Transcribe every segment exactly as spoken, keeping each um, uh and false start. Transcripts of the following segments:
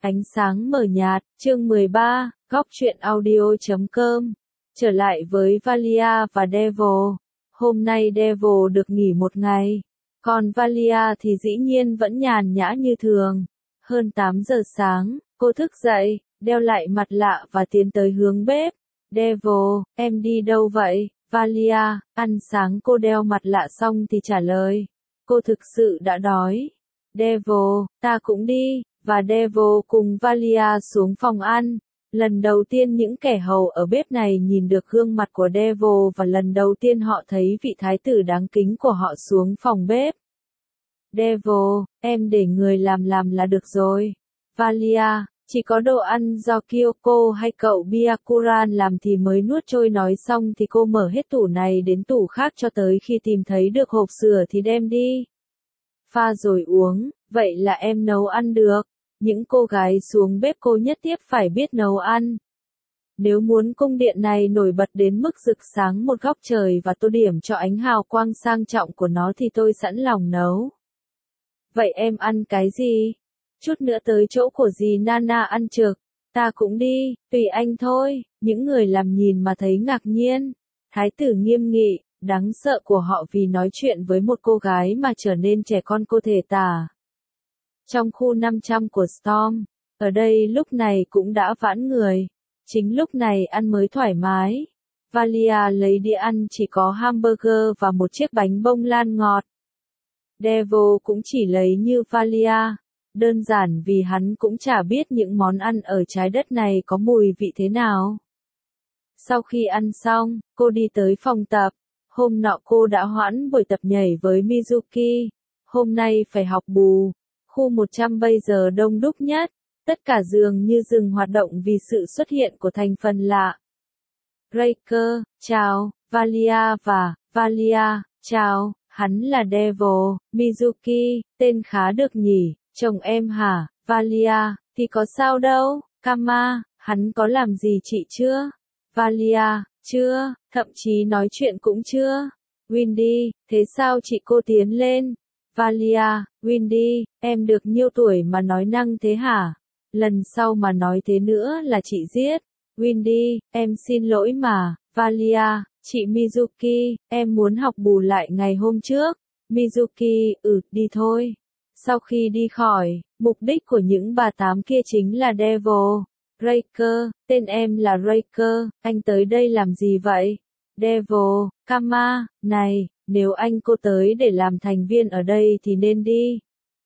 Ánh sáng mờ nhạt, chương mười ba, góc truyện audio chấm com. Trở lại với Valia và Devil. Hôm nay Devil được nghỉ một ngày, còn Valia thì dĩ nhiên vẫn nhàn nhã như thường. Hơn tám giờ sáng, cô thức dậy, đeo lại mặt lạ và tiến tới hướng bếp. Devil, em đi đâu vậy? Valia, ăn sáng. Cô đeo mặt lạ xong thì trả lời. Cô thực sự đã đói. Devil, ta cũng đi. Và Devil cùng Valia xuống phòng ăn. Lần đầu tiên những kẻ hầu ở bếp này nhìn được gương mặt của Devil và lần đầu tiên họ thấy vị thái tử đáng kính của họ xuống phòng bếp. Devil, em để người làm làm là được rồi. Valia, chỉ có đồ ăn do Kyoko hay cậu Byakuran làm thì mới nuốt trôi. Nói xong thì cô mở hết tủ này đến tủ khác cho tới khi tìm thấy được hộp sữa thì đem đi. Pha rồi uống, vậy là em nấu ăn được. Những cô gái xuống bếp cô nhất thiết phải biết nấu ăn. Nếu muốn cung điện này nổi bật đến mức rực sáng một góc trời và tô điểm cho ánh hào quang sang trọng của nó thì tôi sẵn lòng nấu. Vậy em ăn cái gì? Chút nữa tới chỗ của dì Nana ăn trực. Ta cũng đi, tùy anh thôi. Những người làm nhìn mà thấy ngạc nhiên. Thái tử nghiêm nghị, đáng sợ của họ vì nói chuyện với một cô gái mà trở nên trẻ con cô thể tả. Trong khu năm trăm của Storm, ở đây lúc này cũng đã vãn người. Chính lúc này ăn mới thoải mái. Valia lấy đĩa ăn chỉ có hamburger và một chiếc bánh bông lan ngọt. Devil cũng chỉ lấy như Valia. Đơn giản vì hắn cũng chả biết những món ăn ở trái đất này có mùi vị thế nào. Sau khi ăn xong, cô đi tới phòng tập. Hôm nọ cô đã hoãn buổi tập nhảy với Mizuki. Hôm nay phải học bù. Khu một trăm bây giờ đông đúc nhất. Tất cả giường như dừng hoạt động vì sự xuất hiện của thành phần lạ. Raker, chào. Valia và Valia, chào. Hắn là Devil. Mizuki, tên khá được nhỉ. Chồng em hả? Valia, thì có sao đâu. Kama, hắn có làm gì chị chưa? Valia, chưa, thậm chí nói chuyện cũng chưa. Windy, thế sao chị cô tiến lên? Valia, Windy, em được nhiêu tuổi mà nói năng thế hả? Lần sau mà nói thế nữa là chị giết. Windy, em xin lỗi mà. Valia, chị Mizuki, em muốn học bù lại ngày hôm trước. Mizuki, ừ, đi thôi. Sau khi đi khỏi, mục đích của những bà tám kia chính là Devil. Raker, tên em là Raker, anh tới đây làm gì vậy? Devil, Kama, này, nếu anh cô tới để làm thành viên ở đây thì nên đi.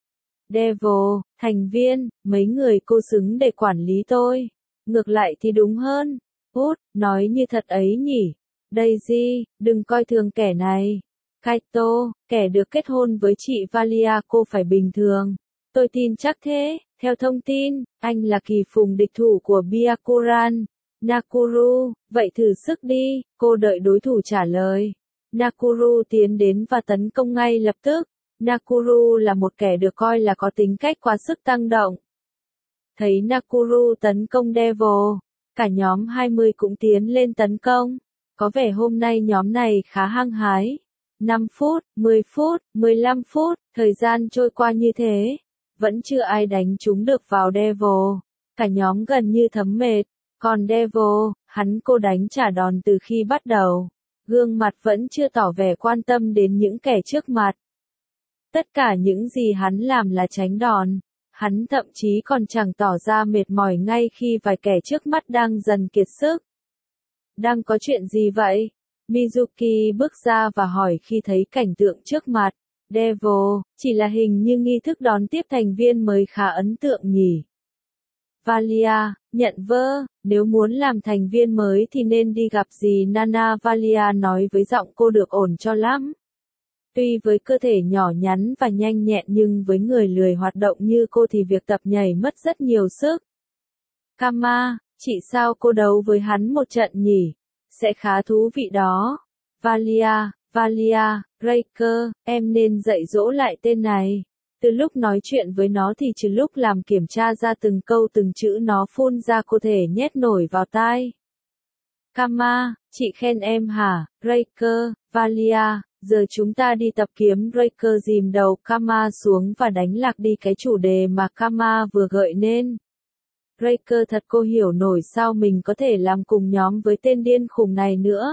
Devil, thành viên, mấy người cô xứng để quản lý tôi. Ngược lại thì đúng hơn. Út, nói như thật ấy nhỉ. Daisy, đừng coi thường kẻ này. Kaito, kẻ được kết hôn với chị Valia cô phải bình thường. Tôi tin chắc thế. Theo thông tin, anh là kỳ phùng địch thủ của Byakuran. Nakuru, vậy thử sức đi. Cô đợi đối thủ trả lời. Nakuru tiến đến và tấn công ngay lập tức. Nakuru là một kẻ được coi là có tính cách quá sức tăng động. Thấy Nakuru tấn công Devil, cả nhóm hai mươi cũng tiến lên tấn công. Có vẻ hôm nay nhóm này khá hăng hái. năm phút, mười phút, mười lăm phút, thời gian trôi qua như thế. Vẫn chưa ai đánh trúng được vào Devil. Cả nhóm gần như thấm mệt. Còn Devil, hắn cô đánh trả đòn từ khi bắt đầu. Gương mặt vẫn chưa tỏ vẻ quan tâm đến những kẻ trước mặt. Tất cả những gì hắn làm là tránh đòn. Hắn thậm chí còn chẳng tỏ ra mệt mỏi ngay khi vài kẻ trước mắt đang dần kiệt sức. Đang có chuyện gì vậy? Mizuki bước ra và hỏi khi thấy cảnh tượng trước mặt. Devil, chỉ là hình như nghi thức đón tiếp thành viên mới khá ấn tượng nhỉ. Valia, nhận vơ, nếu muốn làm thành viên mới thì nên đi gặp dì Nana. Valia nói với giọng cô được ổn cho lắm. Tuy với cơ thể nhỏ nhắn và nhanh nhẹn nhưng với người lười hoạt động như cô thì việc tập nhảy mất rất nhiều sức. Kama, chị sao cô đấu với hắn một trận nhỉ? Sẽ khá thú vị đó. Valia, Valia, Raker, em nên dạy dỗ lại tên này. Từ lúc nói chuyện với nó thì trừ lúc làm kiểm tra ra từng câu từng chữ nó phun ra cô thể nhét nổi vào tai. Kama, chị khen em hả? Raker, Valia, giờ chúng ta đi tập kiếm. Raker dìm đầu Kama xuống và đánh lạc đi cái chủ đề mà Kama vừa gợi nên. Riker thật cô hiểu nổi sao mình có thể làm cùng nhóm với tên điên khùng này nữa.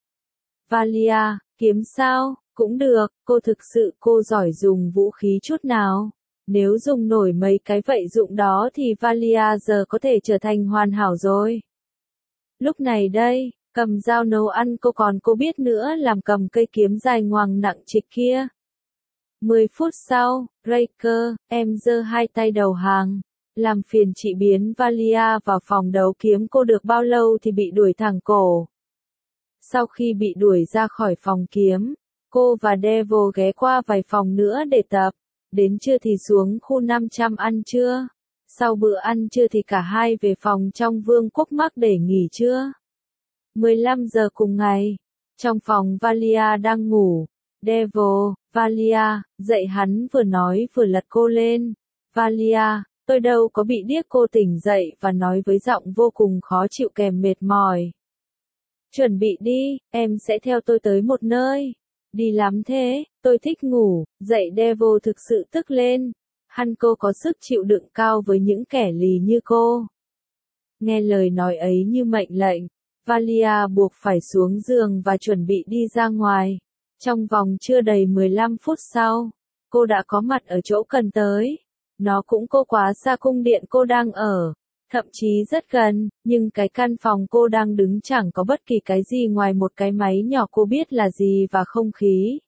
Valia, kiếm sao, cũng được, cô thực sự cô giỏi dùng vũ khí chút nào. Nếu dùng nổi mấy cái vậy dụng đó thì Valia giờ có thể trở thành hoàn hảo rồi. Lúc này đây, cầm dao nấu ăn cô còn cô biết nữa làm cầm cây kiếm dài ngoằng nặng trịch kia. Mười phút sau, Riker, em giơ hai tay đầu hàng. Làm phiền chị biến Valia vào phòng đấu kiếm cô được bao lâu thì bị đuổi thẳng cổ. Sau khi bị đuổi ra khỏi phòng kiếm, cô và Devil ghé qua vài phòng nữa để tập. Đến trưa thì xuống khu năm trăm ăn trưa. Sau bữa ăn trưa thì cả hai về phòng trong Vương quốc Mark để nghỉ trưa. mười lăm giờ cùng ngày, trong phòng Valia đang ngủ. Devil, Valia, dậy hắn vừa nói vừa lật cô lên. Valia, tôi đâu có bị điếc, cô tỉnh dậy và nói với giọng vô cùng khó chịu kèm mệt mỏi. Chuẩn bị đi, em sẽ theo tôi tới một nơi. Đi lắm thế, tôi thích ngủ, dậy Devil thực sự tức lên. Hắn cô có sức chịu đựng cao với những kẻ lì như cô. Nghe lời nói ấy như mệnh lệnh, Valia buộc phải xuống giường và chuẩn bị đi ra ngoài. Trong vòng chưa đầy mười lăm phút sau, cô đã có mặt ở chỗ cần tới. Nó cũng cô quá xa cung điện cô đang ở. Thậm chí rất gần, nhưng cái căn phòng cô đang đứng chẳng có bất kỳ cái gì ngoài một cái máy nhỏ cô biết là gì và không khí.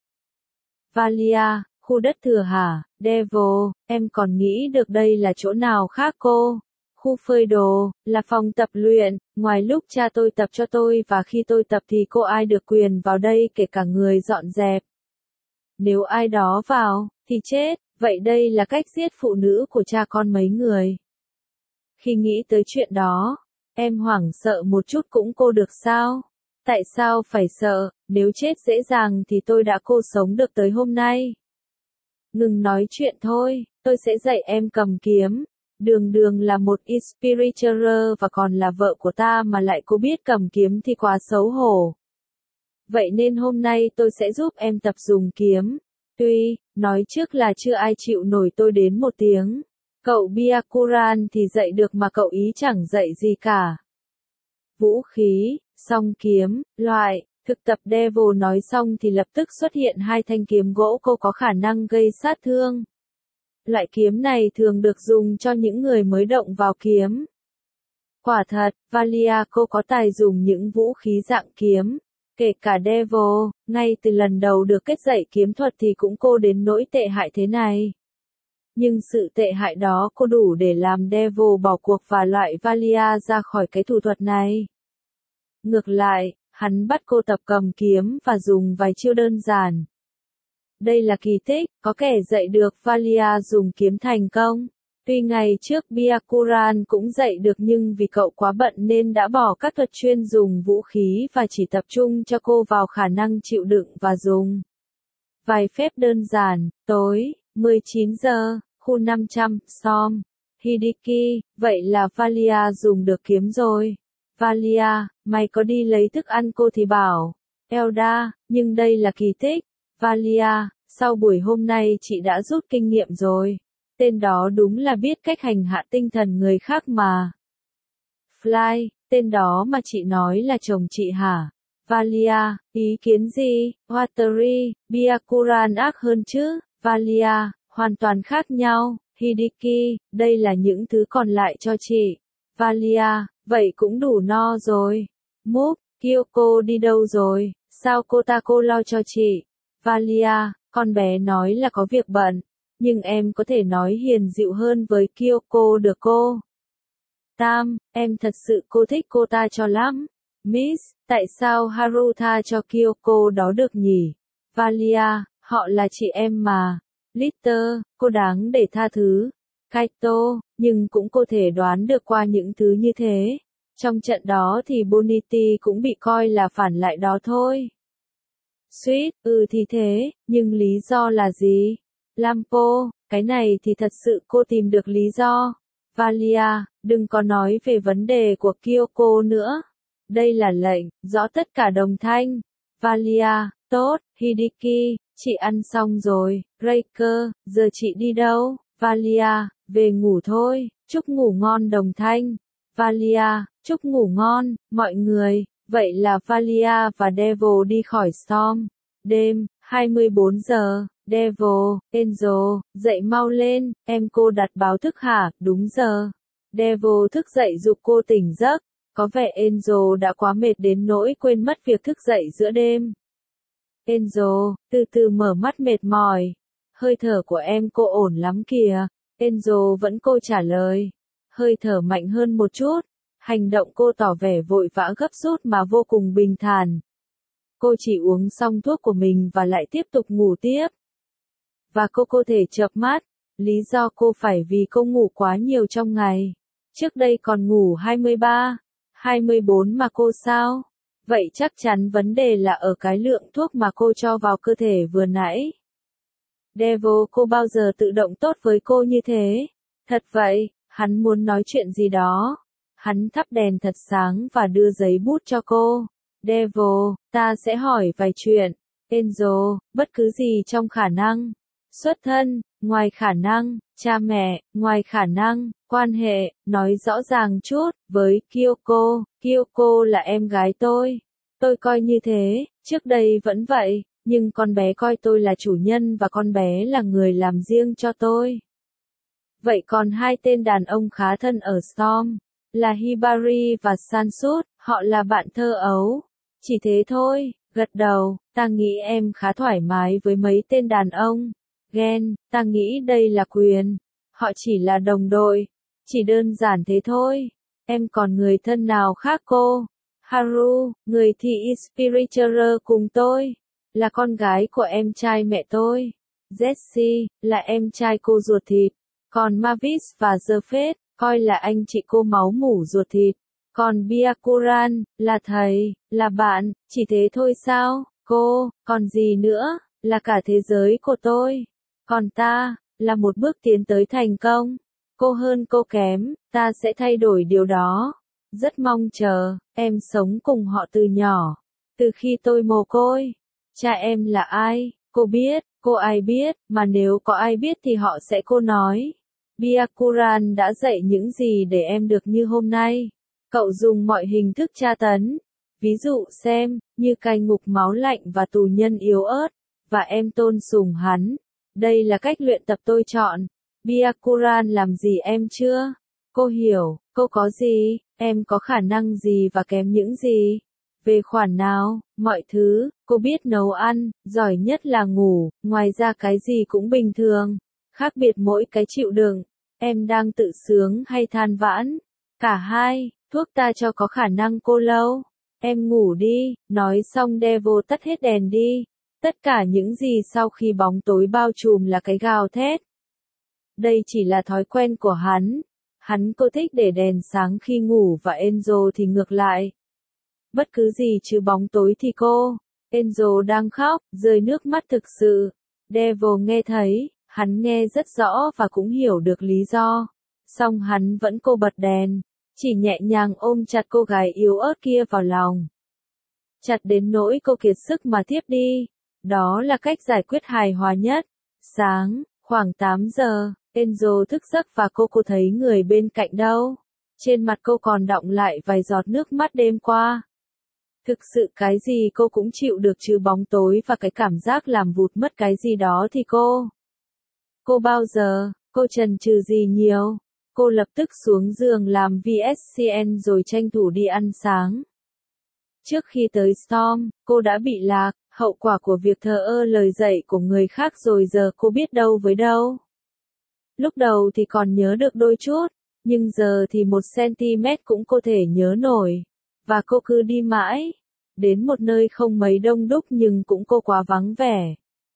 Valia, khu đất thừa hả, Devil, em còn nghĩ được đây là chỗ nào khác cô? Khu phơi đồ, là phòng tập luyện, ngoài lúc cha tôi tập cho tôi và khi tôi tập thì cô ai được quyền vào đây kể cả người dọn dẹp. Nếu ai đó vào, thì chết, vậy đây là cách giết phụ nữ của cha con mấy người. Khi nghĩ tới chuyện đó, em hoảng sợ một chút cũng cô được sao? Tại sao phải sợ, nếu chết dễ dàng thì tôi đã cô sống được tới hôm nay. Ngừng nói chuyện thôi, tôi sẽ dạy em cầm kiếm. Đường đường là một Inspirator và còn là vợ của ta mà lại cô biết cầm kiếm thì quá xấu hổ. Vậy nên hôm nay tôi sẽ giúp em tập dùng kiếm. Tuy, nói trước là chưa ai chịu nổi tôi đến một tiếng. Cậu Byakuran thì dạy được mà cậu ý chẳng dạy gì cả. Vũ khí, song kiếm, loại, thực tập Devil nói xong thì lập tức xuất hiện hai thanh kiếm gỗ cô có khả năng gây sát thương. Loại kiếm này thường được dùng cho những người mới động vào kiếm. Quả thật, Valia cô có tài dùng những vũ khí dạng kiếm. Kể cả Devil, ngay từ lần đầu được kết dạy kiếm thuật thì cũng cô đến nỗi tệ hại thế này. Nhưng sự tệ hại đó cô đủ để làm Devil bỏ cuộc và loại Valia ra khỏi cái thủ thuật này. Ngược lại, hắn bắt cô tập cầm kiếm và dùng vài chiêu đơn giản. Đây là kỳ tích, có kẻ dạy được Valia dùng kiếm thành công. Tuy ngày trước Byakuran cũng dạy được nhưng vì cậu quá bận nên đã bỏ các thuật chuyên dùng vũ khí và chỉ tập trung cho cô vào khả năng chịu đựng và dùng. Vài phép đơn giản, tối, mười chín giờ, khu năm trăm, Som, Hideki, vậy là Valia dùng được kiếm rồi. Valia, mày có đi lấy thức ăn cô thì bảo. Elda, nhưng đây là kỳ tích. Valia, sau buổi hôm nay chị đã rút kinh nghiệm rồi. Tên đó đúng là biết cách hành hạ tinh thần người khác mà. Fly, tên đó mà chị nói là chồng chị hả? Valia, ý kiến gì? Watery, Byakuran ác hơn chứ? Valia, hoàn toàn khác nhau. Hideki, đây là những thứ còn lại cho chị. Valia, vậy cũng đủ no rồi. Múp, Kyoko đi đâu rồi? Sao cô ta cô lo cho chị? Valia, con bé nói là có việc bận. Nhưng em có thể nói hiền dịu hơn với Kyoko được cô? Tam, em thật sự cô thích cô ta cho lắm. Miss, tại sao Haru tha cho Kyoko đó được nhỉ? Valia, họ là chị em mà. Litter, cô đáng để tha thứ. Kaito, nhưng cũng có thể đoán được qua những thứ như thế. Trong trận đó thì Bonity cũng bị coi là phản lại đó thôi. Sweet, ừ thì thế, nhưng lý do là gì? Lampo, cái này thì thật sự cô tìm được lý do. Valia, đừng có nói về vấn đề của Kyoko nữa. Đây là lệnh, rõ tất cả đồng thanh. Valia, tốt, Hideki, chị ăn xong rồi. Riker, giờ chị đi đâu? Valia, về ngủ thôi, chúc ngủ ngon đồng thanh. Valia, chúc ngủ ngon, mọi người. Vậy là Valia và Devil đi khỏi Storm. Đêm, hai mươi bốn giờ, Devil, Angel, dậy mau lên, em cô đặt báo thức hả, đúng giờ. Devil thức dậy giục cô tỉnh giấc, có vẻ Angel đã quá mệt đến nỗi quên mất việc thức dậy giữa đêm. Angel, từ từ mở mắt mệt mỏi. Hơi thở của em cô ổn lắm kìa. Angel vẫn cô trả lời. Hơi thở mạnh hơn một chút. Hành động cô tỏ vẻ vội vã gấp rút mà vô cùng bình thản. Cô chỉ uống xong thuốc của mình và lại tiếp tục ngủ tiếp. Và cô có thể chợp mắt. Lý do cô phải vì cô ngủ quá nhiều trong ngày. Trước đây còn ngủ hai mươi ba, hai mươi bốn mà cô sao? Vậy chắc chắn vấn đề là ở cái lượng thuốc mà cô cho vào cơ thể vừa nãy. Devil, cô bao giờ tự động tốt với cô như thế? Thật vậy, hắn muốn nói chuyện gì đó. Hắn thắp đèn thật sáng và đưa giấy bút cho cô. Devil, ta sẽ hỏi vài chuyện. Angel, bất cứ gì trong khả năng. Xuất thân, ngoài khả năng. Cha mẹ, ngoài khả năng. Quan hệ, nói rõ ràng chút, với Kyoko. Kyoko là em gái tôi. Tôi coi như thế, trước đây vẫn vậy, nhưng con bé coi tôi là chủ nhân và con bé là người làm riêng cho tôi. Vậy còn hai tên đàn ông khá thân ở Storm, là Hibari và Sansut, họ là bạn thơ ấu. Chỉ thế thôi, gật đầu, ta nghĩ em khá thoải mái với mấy tên đàn ông. Ghen, ta nghĩ đây là quyền. Họ chỉ là đồng đội. Chỉ đơn giản thế thôi. Em còn người thân nào khác cô? Haru, người thì Spiritual cùng tôi. Là con gái của em trai mẹ tôi. Jessie, là em trai cô ruột thịt. Còn Mavis và Zephyr, coi là anh chị cô máu mủ ruột thịt. Còn Byakuran, là thầy, là bạn, chỉ thế thôi sao? Cô, còn gì nữa? Là cả thế giới của tôi. Còn ta, là một bước tiến tới thành công. Cô hơn cô kém, ta sẽ thay đổi điều đó. Rất mong chờ, em sống cùng họ từ nhỏ. Từ khi tôi mồ côi. Cha em là ai? Cô biết, cô ai biết, mà nếu có ai biết thì họ sẽ cô nói. Byakuran đã dạy những gì để em được như hôm nay. Cậu dùng mọi hình thức tra tấn. Ví dụ xem, như cai ngục máu lạnh và tù nhân yếu ớt. Và em tôn sùng hắn. Đây là cách luyện tập tôi chọn. Byakuran làm gì em chưa? Cô hiểu, cô có gì, em có khả năng gì và kém những gì? Về khoản nào, mọi thứ, cô biết nấu ăn, giỏi nhất là ngủ, ngoài ra cái gì cũng bình thường. Khác biệt mỗi cái chịu đựng. Em đang tự sướng hay than vãn? Cả hai, thuốc ta cho có khả năng cô lâu. Em ngủ đi, nói xong Devil tắt hết đèn đi. Tất cả những gì sau khi bóng tối bao trùm là cái gào thét. Đây chỉ là thói quen của hắn. Hắn cô thích để đèn sáng khi ngủ và Angel thì ngược lại. Bất cứ gì chứ bóng tối thì cô. Angel đang khóc, rơi nước mắt thực sự. Devil nghe thấy, hắn nghe rất rõ và cũng hiểu được lý do. Song hắn vẫn cô bật đèn, chỉ nhẹ nhàng ôm chặt cô gái yếu ớt kia vào lòng. Chặt đến nỗi cô kiệt sức mà thiếp đi. Đó là cách giải quyết hài hòa nhất. Sáng, khoảng tám giờ, Angel thức giấc và cô cô thấy người bên cạnh đâu. Trên mặt cô còn đọng lại vài giọt nước mắt đêm qua. Thực sự cái gì cô cũng chịu được trừ bóng tối và cái cảm giác làm vụt mất cái gì đó thì cô. Cô bao giờ, cô chần chừ gì nhiều. Cô lập tức xuống giường làm vê ét xê en rồi tranh thủ đi ăn sáng. Trước khi tới Storm, cô đã bị lạc, hậu quả của việc thờ ơ lời dạy của người khác rồi giờ cô biết đâu với đâu. Lúc đầu thì còn nhớ được đôi chút, nhưng giờ thì một centimet cũng có thể nhớ nổi. Và cô cứ đi mãi, đến một nơi không mấy đông đúc nhưng cũng cô quá vắng vẻ.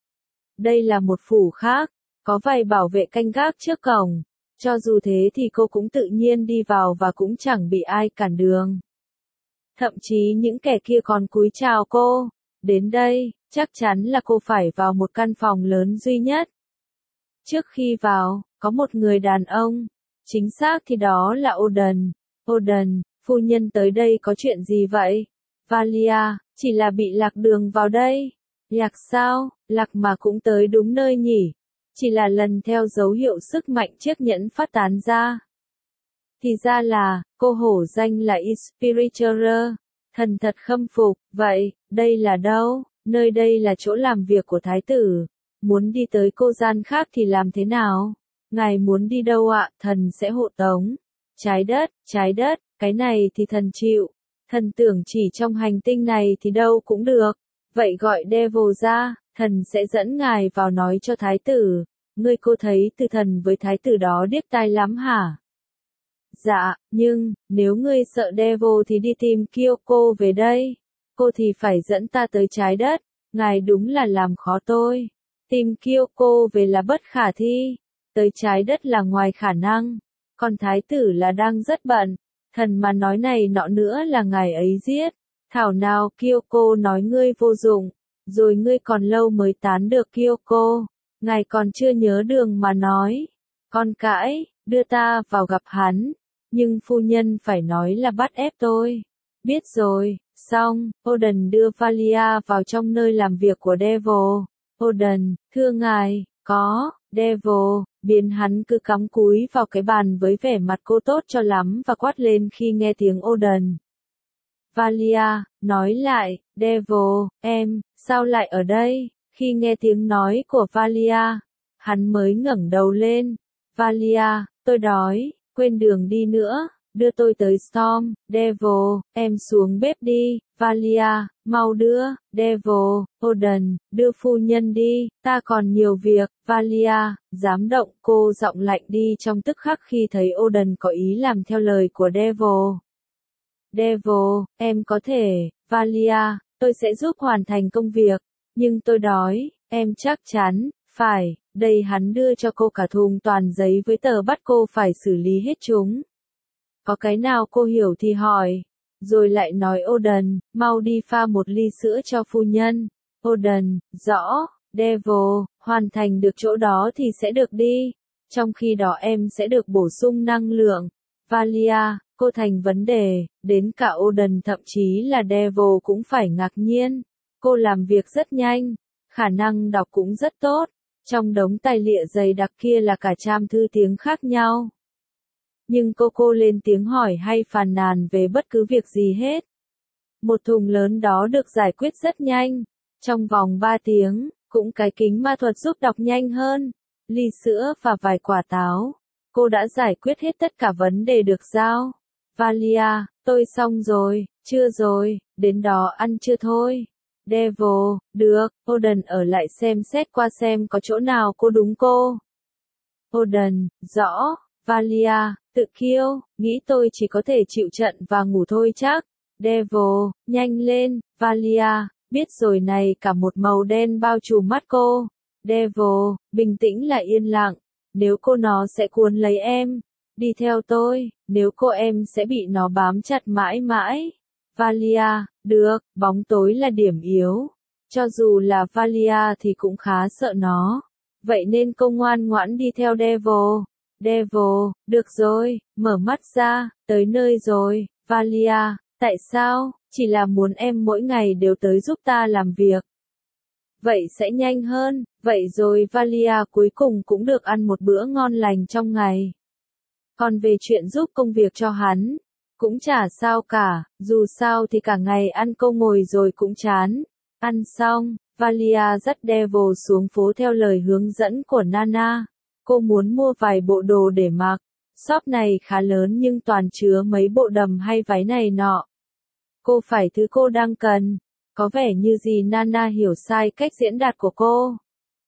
Đây là một phủ khác, có vài bảo vệ canh gác trước cổng, cho dù thế thì cô cũng tự nhiên đi vào và cũng chẳng bị ai cản đường. Thậm chí những kẻ kia còn cúi chào cô, đến đây, chắc chắn là cô phải vào một căn phòng lớn duy nhất. Trước khi vào, có một người đàn ông, chính xác thì đó là Oden. Oden, phu nhân tới đây có chuyện gì vậy? Valia, chỉ là bị lạc đường vào đây. Lạc sao, lạc mà cũng tới đúng nơi nhỉ? Chỉ là lần theo dấu hiệu sức mạnh chiếc nhẫn phát tán ra. Thì ra là, cô hổ danh là Inspirator. Thần thật khâm phục, vậy, đây là đâu? Nơi đây là chỗ làm việc của thái tử. Muốn đi tới cô gian khác thì làm thế nào? Ngài muốn đi đâu ạ? Thần sẽ hộ tống. Trái đất, trái đất, cái này thì thần chịu. Thần tưởng chỉ trong hành tinh này thì đâu cũng được. Vậy gọi Devil ra, thần sẽ dẫn ngài vào nói cho thái tử. Ngươi cô thấy từ thần với thái tử đó điếc tai lắm hả? Dạ, nhưng, nếu ngươi sợ Devil thì đi tìm Kyoko về đây. Cô thì phải dẫn ta tới trái đất. Ngài đúng là làm khó tôi. Tìm Kyoko về là bất khả thi. Tới trái đất là ngoài khả năng. Còn thái tử là đang rất bận. Thần mà nói này nọ nữa là ngài ấy giết. Thảo nào Kyoko nói ngươi vô dụng. Rồi ngươi còn lâu mới tán được Kyoko. Ngài còn chưa nhớ đường mà nói. Con cãi, đưa ta vào gặp hắn. Nhưng phu nhân phải nói là bắt ép tôi. Biết rồi, xong, Oden đưa Valia vào trong nơi làm việc của Devil. Oden, thưa ngài, có, Devil, biến hắn cứ cắm cúi vào cái bàn với vẻ mặt cô tốt cho lắm và quát lên khi nghe tiếng Oden. Valia, nói lại, Devil, em, sao lại ở đây? Khi nghe tiếng nói của Valia, hắn mới ngẩng đầu lên. Valia, tôi đói, quên đường đi nữa, đưa tôi tới Storm. Devil, em xuống bếp đi. Valia, mau đưa. Devil, Oden, đưa phu nhân đi, ta còn nhiều việc. Valia, dám động, cô giọng lạnh đi trong tức khắc khi thấy Oden có ý làm theo lời của Devil. Devil, em có thể. Valia, tôi sẽ giúp hoàn thành công việc, nhưng tôi đói, em chắc chắn, phải. Đây hắn đưa cho cô cả thùng toàn giấy với tờ bắt cô phải xử lý hết chúng. Có cái nào cô hiểu thì hỏi. Rồi lại nói Oden, mau đi pha một ly sữa cho phu nhân. Oden, rõ. Devil, hoàn thành được chỗ đó thì sẽ được đi. Trong khi đó em sẽ được bổ sung năng lượng. Valia, cô thành vấn đề, đến cả Oden thậm chí là Devil cũng phải ngạc nhiên. Cô làm việc rất nhanh, khả năng đọc cũng rất tốt. Trong đống tài liệu dày đặc kia là cả trăm thư tiếng khác nhau. Nhưng cô cô lên tiếng hỏi hay phàn nàn về bất cứ việc gì hết. Một thùng lớn đó được giải quyết rất nhanh. Trong vòng ba tiếng, cũng cái kính ma thuật giúp đọc nhanh hơn. Ly sữa và vài quả táo. Cô đã giải quyết hết tất cả vấn đề được giao. Valia, tôi xong rồi, chưa rồi, đến đó ăn chưa thôi. Devil, được, Oden ở lại xem xét qua xem có chỗ nào cô đúng cô. Oden, rõ. Valia, tự kiêu, nghĩ tôi chỉ có thể chịu trận và ngủ thôi chắc. Devil, nhanh lên. Valia, biết rồi này, cả một màu đen bao trùm mắt cô. Devil, bình tĩnh là yên lặng. Nếu cô nó sẽ cuốn lấy em. Đi theo tôi, nếu cô em sẽ bị nó bám chặt mãi mãi. Valia, được, bóng tối là điểm yếu. Cho dù là Valia thì cũng khá sợ nó. Vậy nên cô ngoan ngoãn đi theo Devil. Devil, được rồi, mở mắt ra, tới nơi rồi. Valia, tại sao? Chỉ là muốn em mỗi ngày đều tới giúp ta làm việc. Vậy sẽ nhanh hơn, vậy rồi Valia cuối cùng cũng được ăn một bữa ngon lành trong ngày. Còn về chuyện giúp công việc cho hắn, cũng chả sao cả, dù sao thì cả ngày ăn cô ngồi rồi cũng chán. Ăn xong, Valia dắt Devil xuống phố theo lời hướng dẫn của Nana. Cô muốn mua vài bộ đồ để mặc. Shop này khá lớn nhưng toàn chứa mấy bộ đầm hay váy này nọ. Cô phải thứ cô đang cần. Có vẻ như gì Nana hiểu sai cách diễn đạt của cô.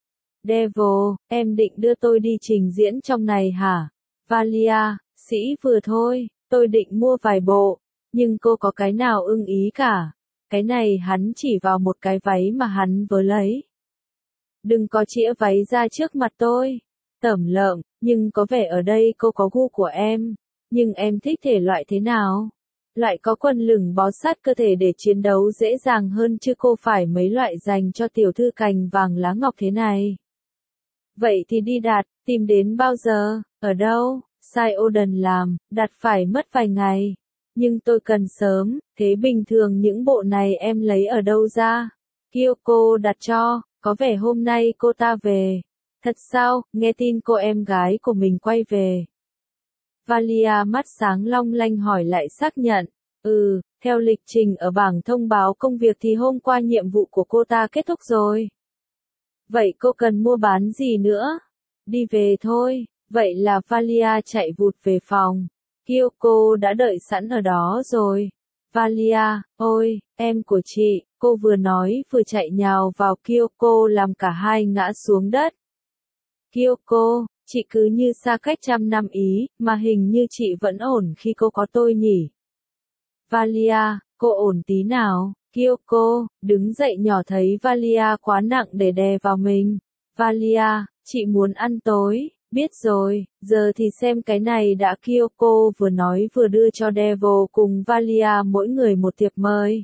Devil, em định đưa tôi đi trình diễn trong này hả? Valia, sĩ vừa thôi, tôi định mua vài bộ, nhưng cô có cái nào ưng ý cả. Cái này hắn chỉ vào một cái váy mà hắn vừa lấy. Đừng có chĩa váy ra trước mặt tôi. Tẩm lợm, nhưng có vẻ ở đây cô có gu của em. Nhưng em thích thể loại thế nào? Loại có quần lửng bó sát cơ thể để chiến đấu dễ dàng hơn chứ cô phải mấy loại dành cho tiểu thư cành vàng lá ngọc thế này. Vậy thì đi đặt, tìm đến bao giờ, ở đâu? Sai Oden làm, đặt phải mất vài ngày. Nhưng tôi cần sớm, thế bình thường những bộ này em lấy ở đâu ra? Kyoko đặt cho, có vẻ hôm nay cô ta về. Thật sao, nghe tin cô em gái của mình quay về. Valia mắt sáng long lanh hỏi lại xác nhận. Ừ, theo lịch trình ở bảng thông báo công việc thì hôm qua nhiệm vụ của cô ta kết thúc rồi. Vậy cô cần mua bán gì nữa? Đi về thôi. Vậy là Valia chạy vụt về phòng. Kyoko đã đợi sẵn ở đó rồi. Valia, ôi, em của chị, cô vừa nói vừa chạy nhào vào Kyoko làm cả hai ngã xuống đất. Kyoko, chị cứ như xa cách trăm năm ý, mà hình như chị vẫn ổn khi cô có tôi nhỉ. Valia, cô ổn tí nào? Kyoko, đứng dậy nhỏ thấy Valia quá nặng để đè vào mình. Valia, chị muốn ăn tối, biết rồi, giờ thì xem cái này đã. Kyoko vừa nói vừa đưa cho Devil cùng Valia mỗi người một thiệp mời.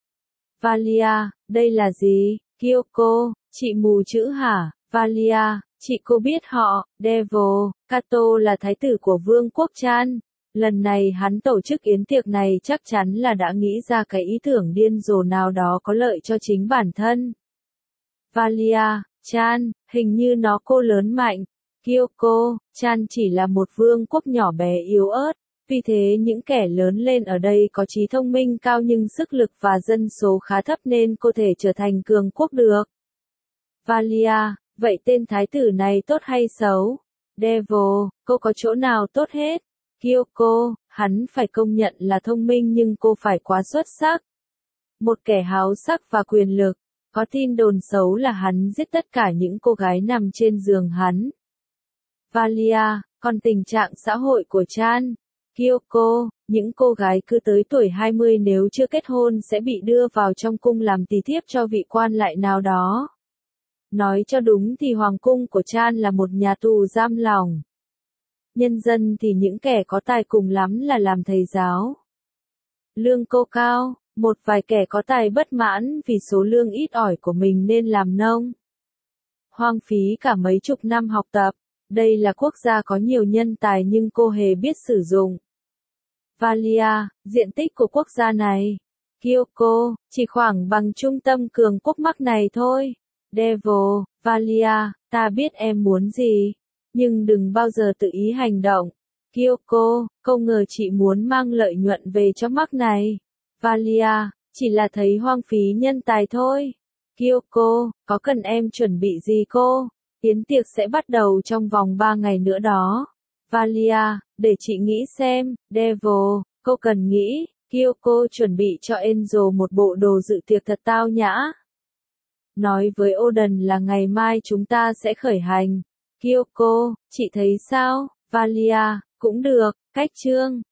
Valia, đây là gì? Kyoko, chị mù chữ hả? Valia, chị cô biết họ, Devil, Kato là thái tử của vương quốc Chan. Lần này hắn tổ chức yến tiệc này chắc chắn là đã nghĩ ra cái ý tưởng điên rồ nào đó có lợi cho chính bản thân. Valia, Chan, hình như nó cô lớn mạnh. Kyoko, Chan chỉ là một vương quốc nhỏ bé yếu ớt, vì thế những kẻ lớn lên ở đây có trí thông minh cao nhưng sức lực và dân số khá thấp nên có thể trở thành cường quốc được. Valia, vậy tên thái tử này tốt hay xấu? Devil, cô có chỗ nào tốt hết? Kyoko, hắn phải công nhận là thông minh nhưng cô phải quá xuất sắc. Một kẻ háo sắc và quyền lực, có tin đồn xấu là hắn giết tất cả những cô gái nằm trên giường hắn. Valia, còn tình trạng xã hội của Chan. Kyoko, những cô gái cứ tới tuổi hai mươi nếu chưa kết hôn sẽ bị đưa vào trong cung làm tỳ thiếp cho vị quan lại nào đó. Nói cho đúng thì hoàng cung của Chan là một nhà tù giam lòng. Nhân dân thì những kẻ có tài cùng lắm là làm thầy giáo. Lương cô cao, một vài kẻ có tài bất mãn vì số lương ít ỏi của mình nên làm nông. Hoang phí cả mấy chục năm học tập. Đây là quốc gia có nhiều nhân tài nhưng cô hề biết sử dụng. Valia, diện tích của quốc gia này. Kyoko, chỉ khoảng bằng trung tâm cường quốc Bắc này thôi. Devil, Valia, ta biết em muốn gì. Nhưng đừng bao giờ tự ý hành động. Kyoko, câu ngờ chị muốn mang lợi nhuận về cho Bắc này. Valia, chỉ là thấy hoang phí nhân tài thôi. Kyoko, có cần em chuẩn bị gì cô? Yến tiệc sẽ bắt đầu trong vòng ba ngày nữa đó. Valia, để chị nghĩ xem. Devil, cô cần nghĩ. Kyoko chuẩn bị cho Angel một bộ đồ dự tiệc thật tao nhã. Nói với Oden là ngày mai chúng ta sẽ khởi hành. Kyoko, chị thấy sao? Valia, cũng được, cách chương.